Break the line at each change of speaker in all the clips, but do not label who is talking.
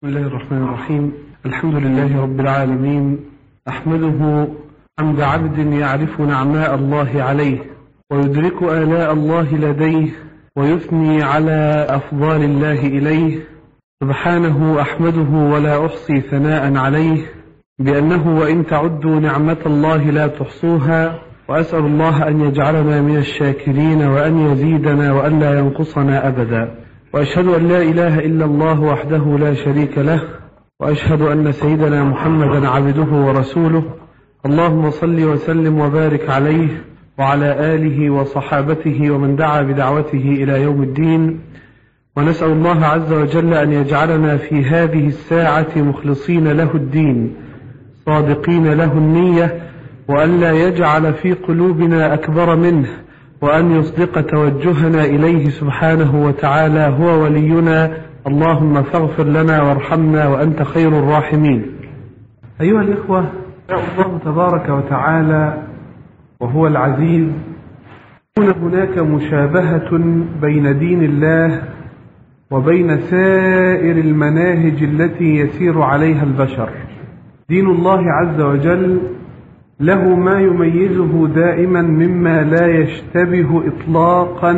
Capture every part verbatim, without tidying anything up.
بسم الله الرحمن الرحيم. الحمد لله رب العالمين، أحمده حمد عبد يعرف نعماء الله عليه ويدرك آلاء الله لديه ويثني على أفضال الله إليه. سبحانه أحمده ولا أحصي ثناء عليه، بأنه وإن تعدوا نعمة الله لا تحصوها. وأسأل الله أن يجعلنا من الشاكرين وأن يزيدنا وأن لا ينقصنا أبدا. وأشهد أن لا إله إلا الله وحده لا شريك له، وأشهد أن سيدنا محمدا عبده ورسوله. اللهم صل وسلم وبارك عليه وعلى آله وصحابته ومن دعا بدعوته إلى يوم الدين. ونسأل الله عز وجل أن يجعلنا في هذه الساعة مخلصين له الدين صادقين له النية، وأن لا يجعل في قلوبنا أكبر منه، وأن يصدق توجهنا إليه سبحانه وتعالى. هو ولينا، اللهم فاغفر لنا وارحمنا وأنت خير الراحمين. أيها الإخوة، الله تبارك وتعالى وهو العزيز يكون هناك مشابهة بين دين الله وبين سائر المناهج التي يسير عليها البشر. دين الله عز وجل له ما يميزه دائما مما لا يشتبه إطلاقا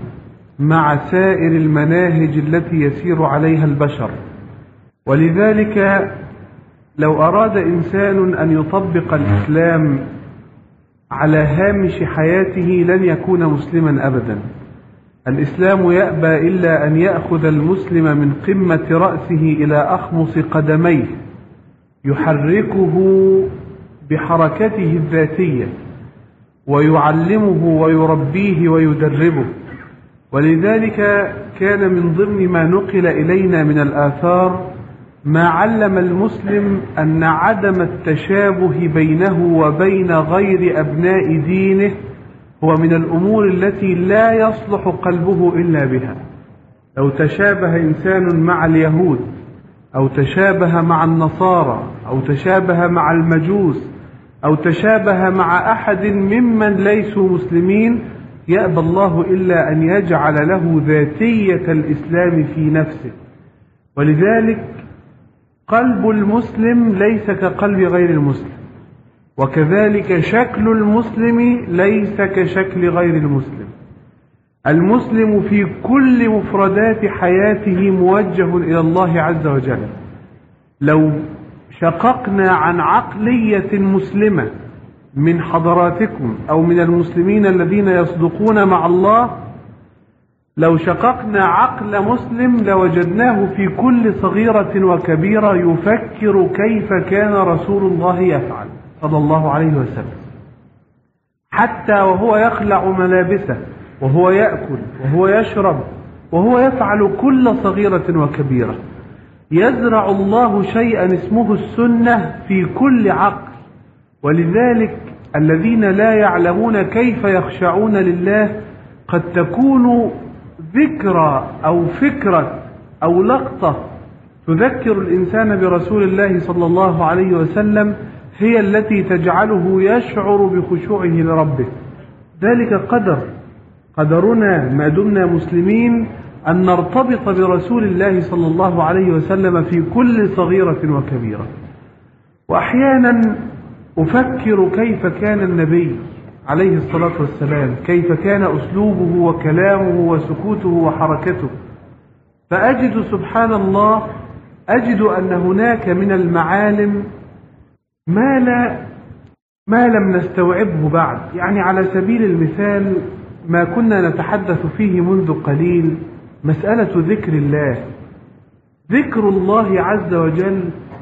مع سائر المناهج التي يسير عليها البشر. ولذلك لو أراد إنسان أن يطبق الإسلام على هامش حياته لن يكون مسلما أبدا. الإسلام يأبى إلا أن يأخذ المسلم من قمة رأسه إلى أخمص قدميه، يحركه بحركته الذاتية ويعلمه ويربيه ويدربه. ولذلك كان من ضمن ما نقل إلينا من الآثار ما علم المسلم أن عدم التشابه بينه وبين غير أبناء دينه هو من الأمور التي لا يصلح قلبه إلا بها. لو تشابه إنسان مع اليهود أو تشابه مع النصارى أو تشابه مع المجوس أو تشابه مع أحد ممن ليسوا مسلمين، يأبى الله إلا أن يجعل له ذاتية الإسلام في نفسه. ولذلك قلب المسلم ليس كقلب غير المسلم، وكذلك شكل المسلم ليس كشكل غير المسلم. المسلم في كل مفردات حياته موجه إلى الله عز وجل. لو شققنا عن عقلية مسلمة من حضراتكم أو من المسلمين الذين يصدقون مع الله، لو شققنا عقل مسلم لوجدناه في كل صغيرة وكبيرة يفكر كيف كان رسول الله يفعل صلى الله عليه وسلم، حتى وهو يخلع ملابسه وهو يأكل وهو يشرب وهو يفعل كل صغيرة وكبيرة. يزرع الله شيئا اسمه السنة في كل عقل. ولذلك الذين لا يعلمون كيف يخشعون لله قد تكون ذكرى أو فكرة أو لقطة تذكر الإنسان برسول الله صلى الله عليه وسلم هي التي تجعله يشعر بخشوعه لربه. ذلك قدر قدرنا ما دمنا مسلمين أن نرتبط برسول الله صلى الله عليه وسلم في كل صغيرة وكبيرة. وأحيانا أفكر كيف كان النبي عليه الصلاة والسلام، كيف كان أسلوبه وكلامه وسكوته وحركته، فأجد سبحان الله أجد أن هناك من المعالم ما لا ما لم نستوعبه بعد. يعني على سبيل المثال ما كنا نتحدث فيه منذ قليل، مسألة ذكر الله. ذكر الله عز وجل،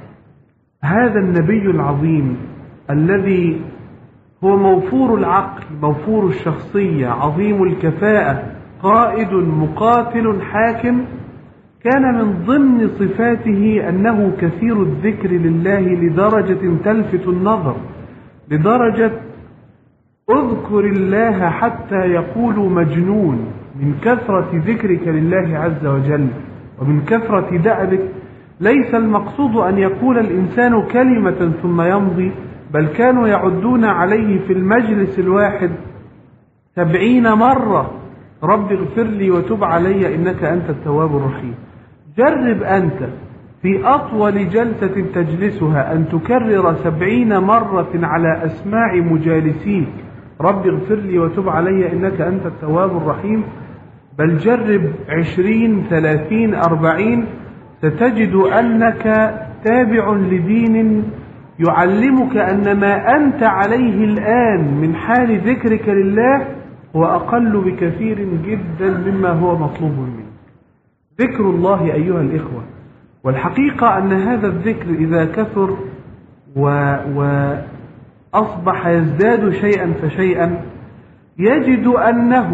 هذا النبي العظيم الذي هو موفور العقل موفور الشخصية عظيم الكفاءة قائد مقاتل حاكم، كان من ضمن صفاته أنه كثير الذكر لله لدرجة تلفت النظر، لدرجة اذكر الله حتى يقول مجنون من كثرة ذكرك لله عز وجل ومن كثرة دأبك. ليس المقصود أن يقول الإنسان كلمة ثم يمضي، بل كانوا يعدون عليه في المجلس الواحد سبعين مرة رب اغفر لي وتب علي إنك أنت التواب الرحيم. جرب أنت في أطول جلسة تجلسها أن تكرر سبعين مرة على أسماع مجالسيك رب اغفر لي وتب علي إنك أنت التواب الرحيم، بل جرب عشرين ثلاثين أربعين، ستجد أنك تابع لدين يعلمك أن ما أنت عليه الآن من حال ذكرك لله هو أقل بكثير جدا مما هو مطلوب منك. ذكر الله أيها الإخوة، والحقيقة أن هذا الذكر إذا كثر وأصبح يزداد شيئا فشيئا يجد أنه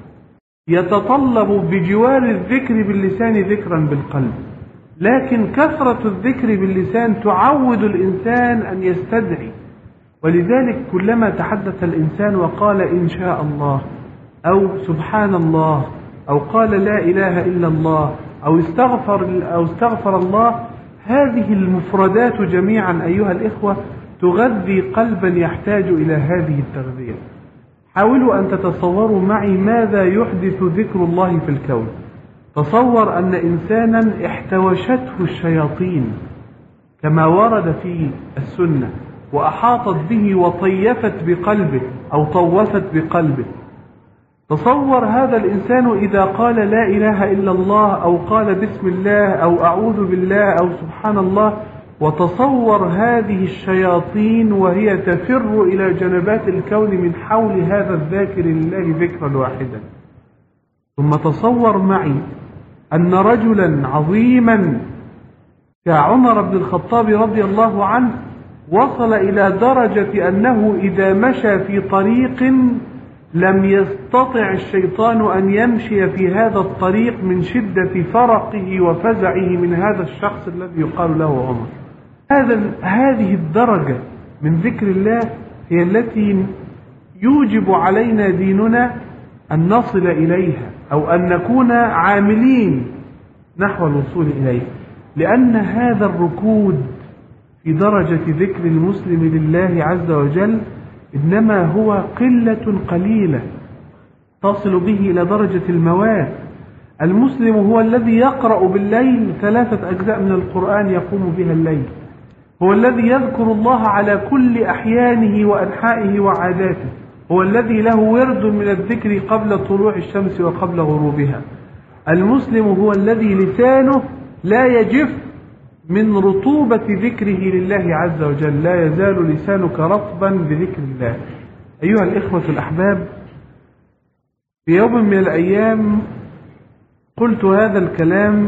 يتطلب بجوار الذكر باللسان ذكرا بالقلب، لكن كثرة الذكر باللسان تعود الإنسان أن يستدعي. ولذلك كلما تحدث الإنسان وقال إن شاء الله أو سبحان الله أو قال لا إله إلا الله أو استغفر, أو استغفر الله، هذه المفردات جميعا أيها الإخوة تغذي قلبا يحتاج إلى هذه التغذية. حاولوا أن تتصوروا معي ماذا يحدث ذكر الله في الكون. تصور أن إنسانا احتوشته الشياطين كما ورد في السنة وأحاطت به وطيفت بقلبه أو طوفت بقلبه. تصور هذا الإنسان إذا قال لا إله إلا الله أو قال بسم الله أو أعوذ بالله أو سبحان الله، وتصور هذه الشياطين وهي تفر إلى جنبات الكون من حول هذا الذاكر لله ذكرا واحدا. ثم تصور معي أن رجلا عظيما كعمر بن الخطاب رضي الله عنه وصل إلى درجة أنه إذا مشى في طريق لم يستطع الشيطان أن يمشي في هذا الطريق من شدة فرقه وفزعه من هذا الشخص الذي يقال له عمر. هذا هذه الدرجة من ذكر الله هي التي يوجب علينا ديننا أن نصل إليها أو أن نكون عاملين نحو الوصول إليها، لأن هذا الركود في درجة ذكر المسلم لله عز وجل إنما هو قلة قليلة تصل به إلى درجة المواد. المسلم هو الذي يقرأ بالليل ثلاثة أجزاء من القرآن يقوم بها الليل، هو الذي يذكر الله على كل أحيانه وأنحائه وعاداته، هو الذي له ورد من الذكر قبل طلوع الشمس وقبل غروبها. المسلم هو الذي لسانه لا يجف من رطوبة ذكره لله عز وجل، لا يزال لسانك رطبا بذكر الله. أيها الإخوة الأحباب، في يوم من الأيام قلت هذا الكلام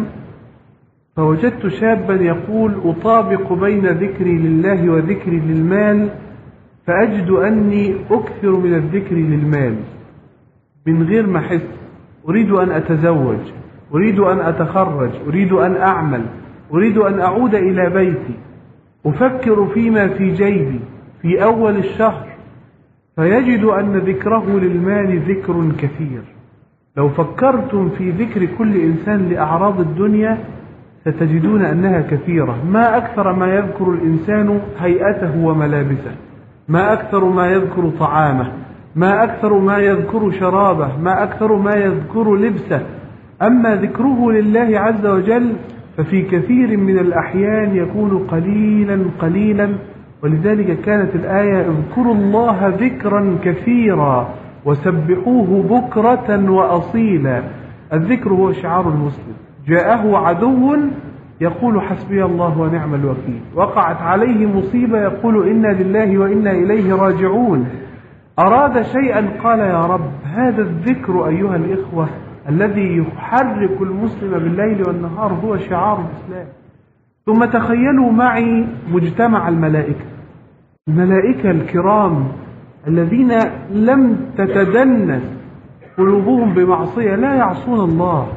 فوجدت شابا يقول أطابق بين ذكري لله وذكري للمال، فأجد أني أكثر من الذكر للمال من غير ما أحس. أريد أن أتزوج، أريد أن أتخرج، أريد أن أعمل، أريد أن أعود إلى بيتي، أفكر فيما في جيبي في أول الشهر، فيجد أن ذكره للمال ذكر كثير. لو فكرتم في ذكر كل إنسان لأعراض الدنيا ستجدون أنها كثيرة. ما أكثر ما يذكر الإنسان هيئته وملابسه، ما أكثر ما يذكر طعامه، ما أكثر ما يذكر شرابه، ما أكثر ما يذكر لبسه. أما ذكره لله عز وجل ففي كثير من الأحيان يكون قليلا قليلا. ولذلك كانت الآية اذكروا الله ذكرا كثيرا وسبحوه بكرة وأصيلا. الذكر هو شعار المسلم. جاءه عدو يقول حسبي الله ونعم الوكيل، وقعت عليه مصيبة يقول إنا لله وإنا إليه راجعون، أراد شيئا قال يا رب. هذا الذكر أيها الإخوة الذي يحرك المسلم بالليل والنهار هو شعار الإسلام. ثم تخيلوا معي مجتمع الملائكة، الملائكة الكرام الذين لم تتدنس قلوبهم بمعصية، لا يعصون الله،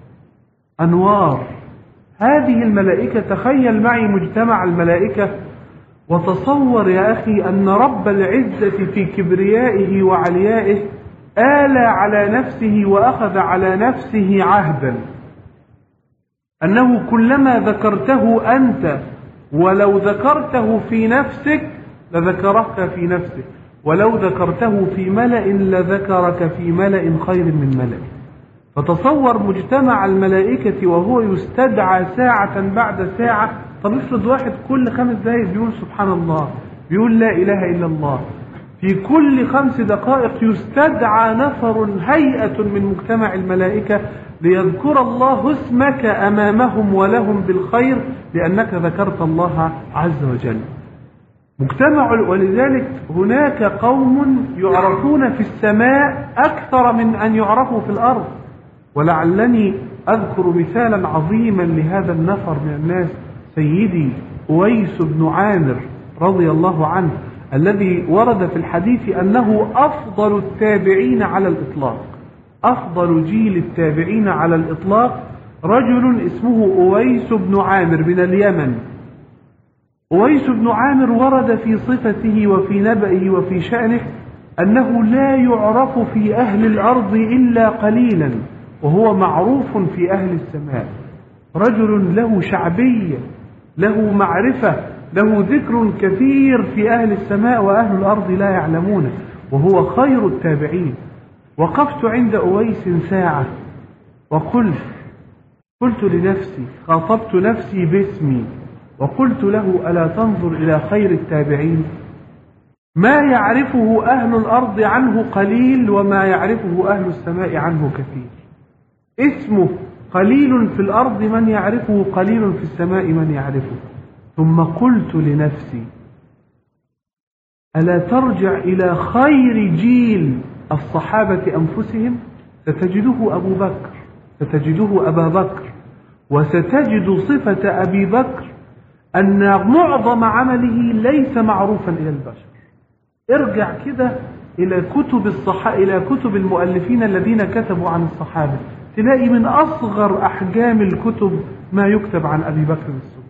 أنوار. هذه الملائكة، تخيل معي مجتمع الملائكة وتصور يا أخي أن رب العزة في كبريائه وعليائه آل على نفسه وأخذ على نفسه عهدا أنه كلما ذكرته أنت ولو ذكرته في نفسك لذكرك في نفسك، ولو ذكرته في ملأ لذكرك في ملأ خير من ملأ. فتصور مجتمع الملائكة وهو يستدعى ساعة بعد ساعة. طب افرض واحد كل خمس دقائق بيقول سبحان الله، بيقول لا إله إلا الله، في كل خمس دقائق يستدعى نفر هيئة من مجتمع الملائكة ليذكر الله اسمك أمامهم ولهم بالخير لأنك ذكرت الله عز وجل. مجتمع، ولذلك هناك قوم يعرفون في السماء أكثر من أن يعرفوا في الأرض. ولعلني أذكر مثالا عظيما لهذا النفر من الناس، سيدي أويس بن عامر رضي الله عنه، الذي ورد في الحديث أنه أفضل التابعين على الإطلاق، أفضل جيل التابعين على الإطلاق، رجل اسمه أويس بن عامر من اليمن. أويس بن عامر ورد في صفته وفي نبأه وفي شأنه أنه لا يعرف في أهل الأرض إلا قليلا، وهو معروف في أهل السماء. رجل له شعبية، له معرفة، له ذكر كثير في أهل السماء وأهل الأرض لا يعلمونه، وهو خير التابعين. وقفت عند أويس ساعة وقلت قلت لنفسي، خاطبت نفسي باسمي وقلت له ألا تنظر إلى خير التابعين؟ ما يعرفه أهل الأرض عنه قليل وما يعرفه أهل السماء عنه كثير. اسمه قليل في الأرض من يعرفه، قليل في السماء من يعرفه. ثم قلت لنفسي ألا ترجع إلى خير جيل الصحابة أنفسهم؟ ستجده أبو بكر، ستجده أبا بكر، وستجد صفة أبي بكر أن معظم عمله ليس معروفا إلى البشر. ارجع كده إلى كتب الصحابة، إلى كتب المؤلفين الذين كتبوا عن الصحابة، تلاقي من أصغر أحجام الكتب ما يكتب عن أبي بكر الصديق.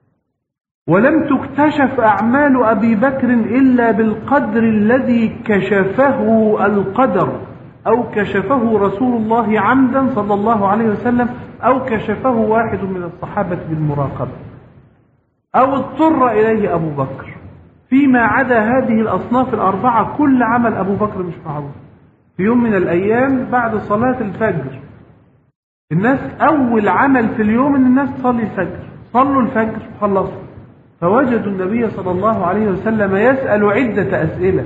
ولم تكتشف أعمال أبي بكر إلا بالقدر الذي كشفه القدر، أو كشفه رسول الله عمدا صلى الله عليه وسلم، أو كشفه واحد من الصحابة بالمراقبة، أو اضطر إليه أبو بكر. فيما عدا هذه الأصناف الأربعة كل عمل أبو بكر مش معروف. في يوم من الأيام بعد صلاة الفجر، الناس أول عمل في اليوم أن الناس تصلي الفجر، صلوا الفجر وخلصوا، فوجدوا النبي صلى الله عليه وسلم يسأل عدة أسئلة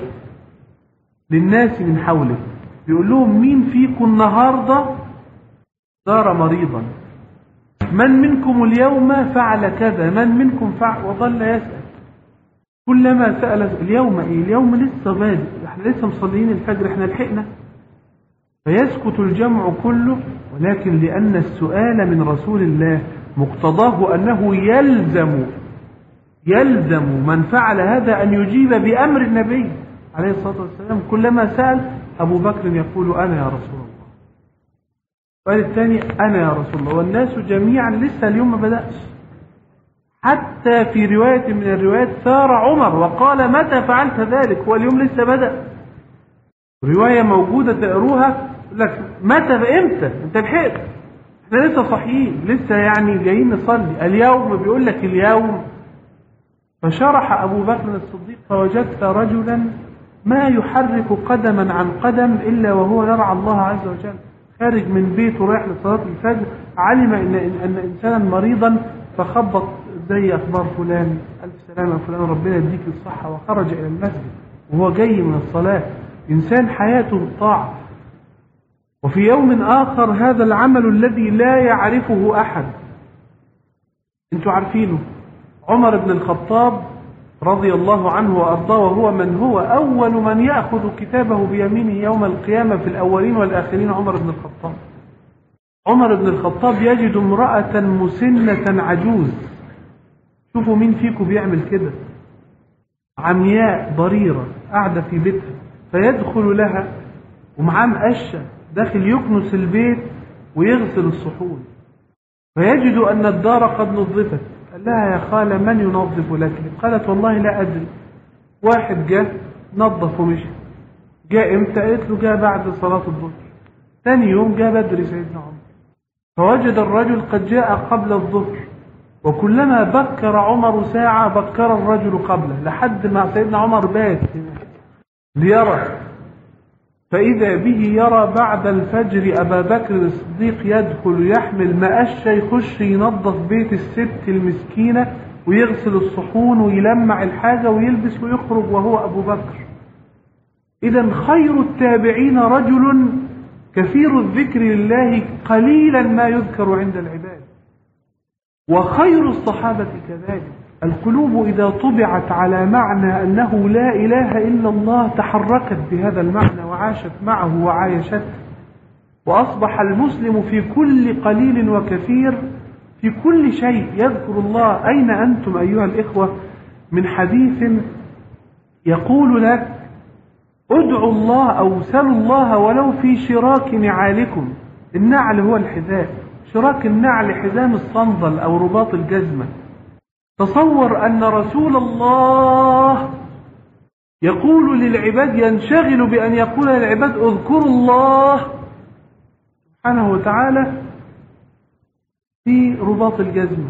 للناس من حوله، بيقول لهم مين فيكم النهاردة زار مريضا؟ من منكم اليوم فعل كذا؟ من منكم فعل؟ وظل يسأل. كلما سأل اليوم إيه؟ اليوم لسه بادئ، احنا لسه مصلين الفجر، احنا لحقنا. فيسكت الجمع كله، ولكن لأن السؤال من رسول الله مقتضاه أنه يلزم يلزم من فعل هذا أن يجيب بأمر النبي عليه الصلاة والسلام. كلما سأل أبو بكر يقول أنا يا رسول الله، قال الثاني أنا يا رسول الله، والناس جميعا لسه اليوم ما بدأش. حتى في رواية من الروايات ثار عمر وقال متى فعلت ذلك؟ هو اليوم لسه بدأ. رواية موجودة تقروها لك متى امتى؟ انت لحقت، احنا لسه صحيين، لسه يعني جايين نصلي اليوم، بيقول لك اليوم. فشرح أبو بكر الصديق فوجدت رجلا ما يحرك قدما عن قدم إلا وهو يرعى الله عز وجل، خارج من بيته رايح لصلاة الفجر، علم إن, أن إنسانا مريضا فخبط زي أخبار فلان، ألف سلامة فلان، ربنا يديك الصحة، وخرج إلى المسجد وهو جاي من الصلاة. إنسان حياته الطاعة. وفي يوم آخر هذا العمل الذي لا يعرفه أحد، أنتوا عارفينه، عمر بن الخطاب رضي الله عنه وأرضاه، وهو من هو أول من يأخذ كتابه بيمينه يوم القيامة في الأولين والآخرين، عمر بن الخطاب. عمر بن الخطاب يجد امرأة مسنة عجوز، شوفوا مين فيكم بيعمل كده، عمياء ضريرة قاعدة في بيتها، فيدخل لها ومعاه مقشة داخل يكنس البيت ويغسل الصحون، فيجد أن الدار قد نظفت. قال لها يا خالة من ينظف لك؟ قالت والله لا أدري، واحد جاء نظف ومشي. جاء امتى؟ قالت له جاء بعد صلاة الظهر. ثاني يوم جاء بدري سيدنا عمر، فوجد الرجل قد جاء قبل الظهر، وكلما بكر عمر ساعة بكر الرجل قبله، لحد ما سيدنا عمر بات ليرى. فإذا به يرى بعد الفجر أبا بكر الصديق يدخل يحمل مقشة يخش ينظف بيت الست المسكينة ويغسل الصحون ويلمع الحاجة ويلبس ويخرج وهو أبو بكر. إذا خير التابعين رجل كثير الذكر لله قليلا ما يذكر عند العباد، وخير الصحابة كذلك. القلوب إذا طبعت على معنى أنه لا إله إلا الله تحركت بهذا المعنى وعاشت معه وعايشته، وأصبح المسلم في كل قليل وكثير في كل شيء يذكر الله. أين أنتم أيها الإخوة من حديث يقول لك ادعوا الله أو سلوا الله ولو في شراك نعالكم؟ النعل هو الحذاء، شراك النعل حزام الصندل أو رباط الجزمة. تصور أن رسول الله يقول للعباد، ينشغل بأن يقول للعباد اذكروا الله سبحانه وتعالى في رباط الجزمة.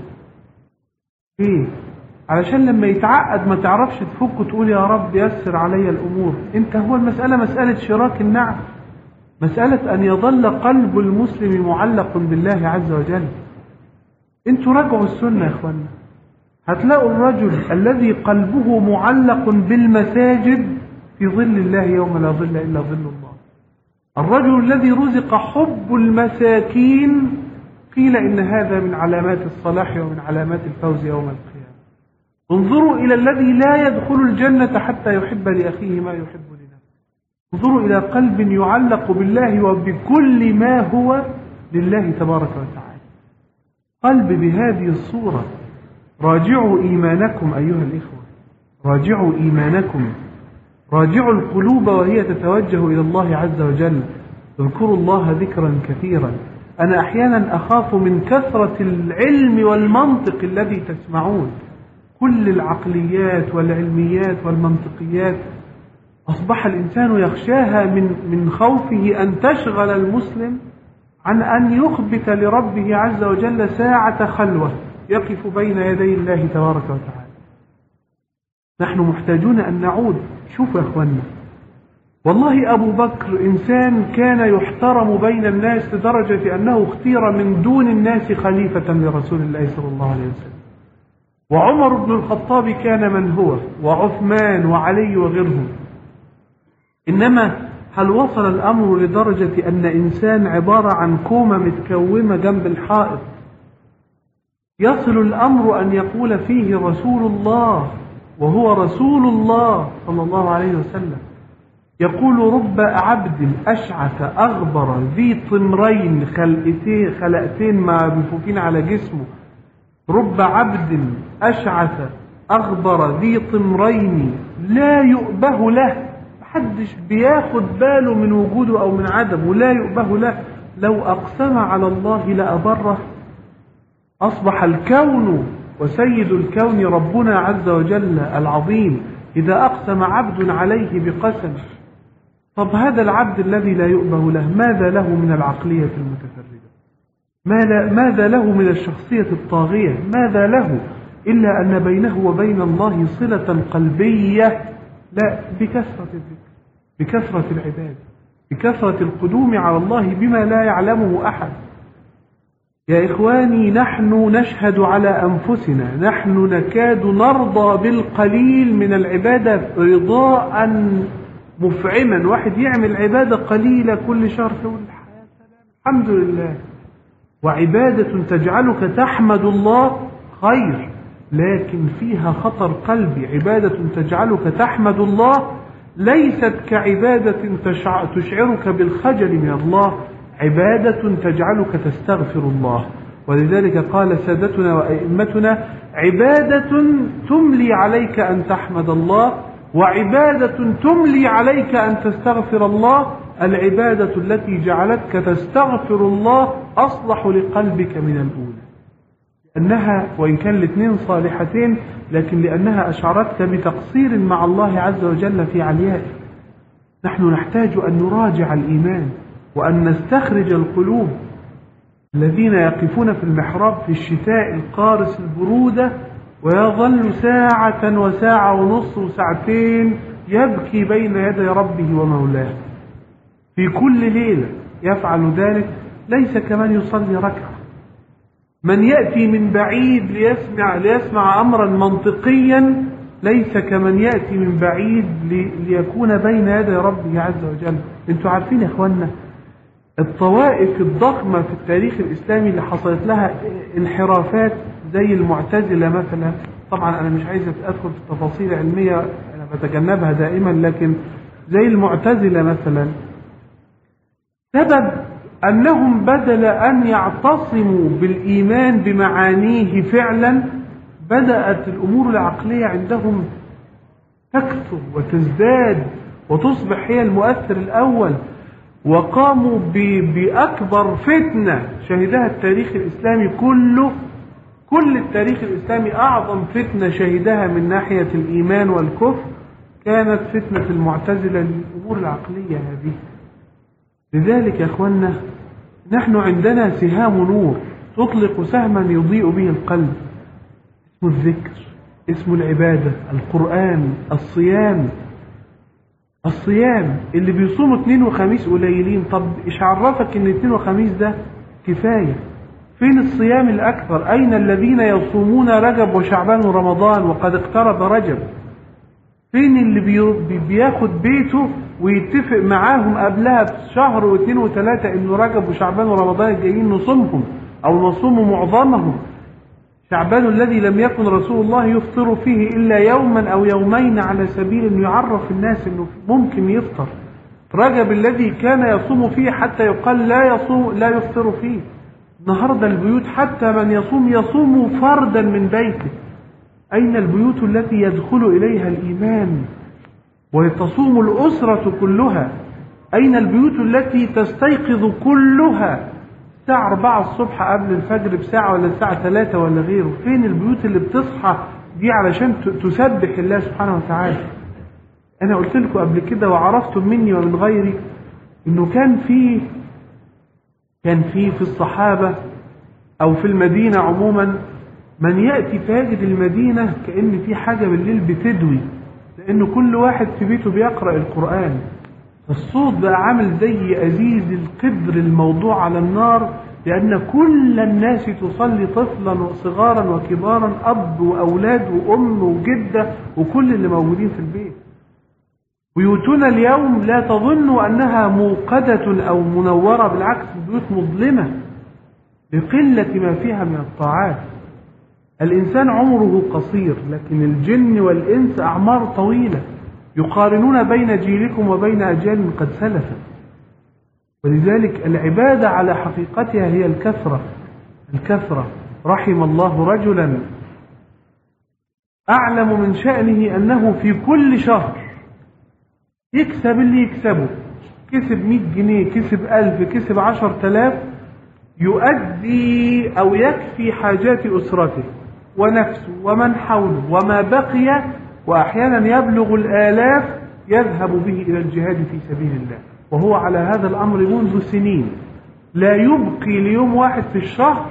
ليه؟ علشان لما يتعقد ما تعرفش تفك تقول يا رب يسر علي الأمور. انت هو المسألة مسألة شراك النعم، مسألة أن يظل قلب المسلم معلق بالله عز وجل. انتوا راجعوا السنة يا اخوانا، هتلاقوا الرجل الذي قلبه معلق بالمساجد في ظل الله يوم لا ظل إلا ظل الله. الرجل الذي رزق حب المساكين قيل إن هذا من علامات الصلاح ومن علامات الفوز يوم القيامة. انظروا إلى الذي لا يدخل الجنة حتى يحب لأخيه ما يحب لنفسه. انظروا إلى قلب يعلق بالله وبكل ما هو لله تبارك وتعالى. قلب بهذه الصورة. راجعوا إيمانكم أيها الإخوة، راجعوا إيمانكم، راجعوا القلوب وهي تتوجه إلى الله عز وجل. اذكروا الله ذكرا كثيرا. أنا أحيانا أخاف من كثرة العلم والمنطق الذي تسمعون. كل العقليات والعلميات والمنطقيات أصبح الإنسان يخشاها من من خوفه أن تشغل المسلم عن أن يخبت لربه عز وجل ساعة خلوة يقف بين يدي الله تبارك وتعالى. نحن محتاجون أن نعود. شوفوا يا أخوانا، والله أبو بكر إنسان كان يحترم بين الناس لدرجة أنه اختير من دون الناس خليفة لرسول الله صلى الله عليه وسلم. وعمر بن الخطاب كان من هو، وعثمان وعلي وغيرهم. إنما هل وصل الأمر لدرجة أن إنسان عبارة عن كومة متكومة جنب الحائط يصل الأمر أن يقول فيه رسول الله وهو رسول الله صلى الله عليه وسلم، يقول رب عبد أشعث أغبر ذي طمرين خلقتين خلقتين مفوكين على جسمه، رب عبد أشعث أغبر ذي طمرين لا يؤبه له، محدش بياخد باله من وجوده أو من عدمه، لا يؤبه له، لو أقسم على الله لأبره. أصبح الكون وسيد الكون ربنا عز وجل العظيم إذا أقسم عبد عليه بقسم. طب هذا العبد الذي لا يؤبه له ماذا له من العقلية المتفردة؟ ماذا له من الشخصية الطاغية؟ ماذا له إلا أن بينه وبين الله صلة قلبية؟ لا، بكثرة الذكر، بكثرة العبادة، بكثرة القدوم على الله بما لا يعلمه أحد. يا إخواني، نحن نشهد على أنفسنا، نحن نكاد نرضى بالقليل من العبادة رضاء مفعما. واحد يعمل عبادة قليلة كل شهر يقول الحمد لله، وعبادة تجعلك تحمد الله خير، لكن فيها خطر قلبي. عبادة تجعلك تحمد الله ليست كعبادة تشعرك بالخجل من الله، عبادة تجعلك تستغفر الله. ولذلك قال سادتنا وأئمتنا: عبادة تملي عليك أن تحمد الله، وعبادة تملي عليك أن تستغفر الله. العبادة التي جعلتك تستغفر الله أصلح لقلبك من الأولى، لأنها وإن كان الاثنين صالحتين، لكن لأنها أشعرتك بتقصير مع الله عز وجل في عليائه. نحن نحتاج أن نراجع الإيمان وأن نستخرج القلوب. الذين يقفون في المحراب في الشتاء القارس البرودة ويظل ساعة وساعة ونص وساعتين يبكي بين يدي ربه ومولاه، في كل ليلة يفعل ذلك ليس كمن يصلي ركعة. من يأتي من بعيد ليسمع, ليسمع أمرا منطقيا ليس كمن يأتي من بعيد ليكون بين يدي ربه عز وجل. انتوا عارفين يا اخوانا الطوائف الضخمة في التاريخ الإسلامي اللي حصلت لها انحرافات زي المعتزلة مثلا، طبعا أنا مش عايز أدخل في تفاصيل علمية أنا بتجنبها دائما، لكن زي المعتزلة مثلا سبب أنهم بدل أن يعتصموا بالإيمان بمعانيه فعلا بدأت الأمور العقلية عندهم تكثر وتزداد وتصبح هي المؤثر الأول، وقاموا بأكبر فتنة شهدها التاريخ الإسلامي كله. كل التاريخ الإسلامي أعظم فتنة شهدها من ناحية الإيمان والكفر كانت فتنة المعتزلة للأمور العقلية هذه. لذلك يا أخوانا نحن عندنا سهام نور تطلق سهما يضيء به القلب، اسمه الذكر، اسمه العبادة، القرآن، الصيام. الصيام اللي بيصوموا اثنين وخميس قليلين، طب ايش عرفك ان اثنين وخميس ده كفاية؟ فين الصيام الأكثر؟ أين الذين يصومون رجب وشعبان ورمضان وقد اقترب رجب؟ فين اللي بي بياخد بيته ويتفق معاهم قبلها بشهر واثنين وثلاثة انه رجب وشعبان ورمضان الجايين نصومهم او نصوم معظمهم؟ شعبان الذي لم يكن رسول الله يفطر فيه إلا يوما أو يومين على سبيل أن يعرف الناس أنه ممكن يفطر. رجب الذي كان يصوم فيه حتى يقال لا يصوم لا يفطر فيه. النهاردة البيوت حتى من يصوم يصوم فردا من بيته. أين البيوت التي يدخل إليها الإيمان وتصوم الأسرة كلها؟ أين البيوت التي تستيقظ كلها الساعة أربعة الصبح قبل الفجر بساعة ولا الساعة ثلاثة ولا غيره؟ فين البيوت اللي بتصحى دي علشان تسبح الله سبحانه وتعالى؟ أنا قلت لكم قبل كده وعرفتم مني ومن غيري إنه كان في كان في في الصحابة أو في المدينة عموما من يأتي فاجد المدينة كأن في حاجة بالليل بتدوي، لأنه كل واحد في بيته بيقرأ القرآن. الصوت بقى عامل زي أزيز القدر الموضوع على النار، لأن كل الناس تصلي، طفلا وصغارا وكبارا، أب وأولاد وأم وجدة وكل اللي موجودين في البيت. بيوتنا اليوم لا تظنوا أنها موقدة أو منورة، بالعكس البيوت مظلمة بقلة ما فيها من الطاعات. الإنسان عمره قصير، لكن الجن والإنس أعمار طويلة، يقارنون بين جيلكم وبين أجيال قد سلفت. ولذلك العبادة على حقيقتها هي الكثرة. الكثرة. رحم الله رجلا أعلم من شأنه أنه في كل شهر يكسب اللي يكسبه، كسب مئة جنيه، كسب ألف، كسب عشر تلاف، يؤدي أو يكفي حاجات أسرته ونفسه ومن حوله، وما بقي وأحيانا يبلغ الآلاف يذهب به إلى الجهاد في سبيل الله، وهو على هذا الأمر منذ سنين، لا يبقي ليوم واحد في الشهر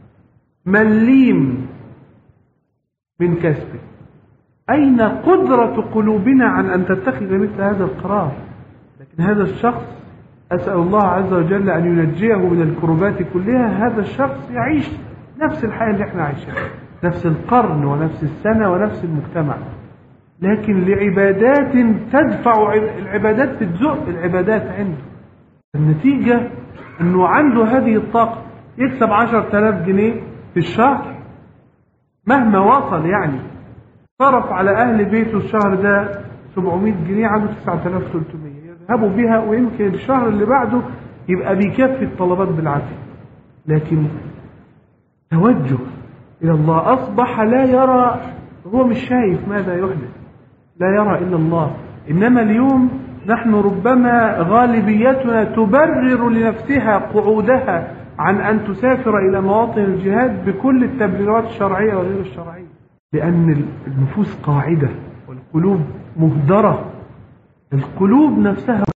مليم من كسبه. أين قدرة قلوبنا عن أن تتخذ مثل هذا القرار؟ لكن هذا الشخص أسأل الله عز وجل أن ينجيه من الكربات كلها. هذا الشخص يعيش نفس الحياة اللي احنا عايشينها، نفس القرن ونفس السنة ونفس المجتمع، لكن لعبادات تدفع العبادات، تتزق العبادات عنده. النتيجة أنه عنده هذه الطاقة، يكسب عشر تلاف جنيه في الشهر مهما وصل، يعني صرف على أهل بيته الشهر ده سبعمائة جنيه، عنده تسعة آلاف وثلاثمائة يذهبوا بها، ويمكن الشهر اللي بعده يبقى بيكفي الطلبات بالعافية. لكن توجه إلى الله أصبح لا يرى، هو مش شايف ماذا يحدث، لا يرى إلا الله. إنما اليوم نحن ربما غالبيتنا تبرر لنفسها قعودها عن أن تسافر إلى مواطن الجهاد بكل التبريرات الشرعية وغير الشرعية، لأن النفوس قاعدة والقلوب مهدرة. القلوب نفسها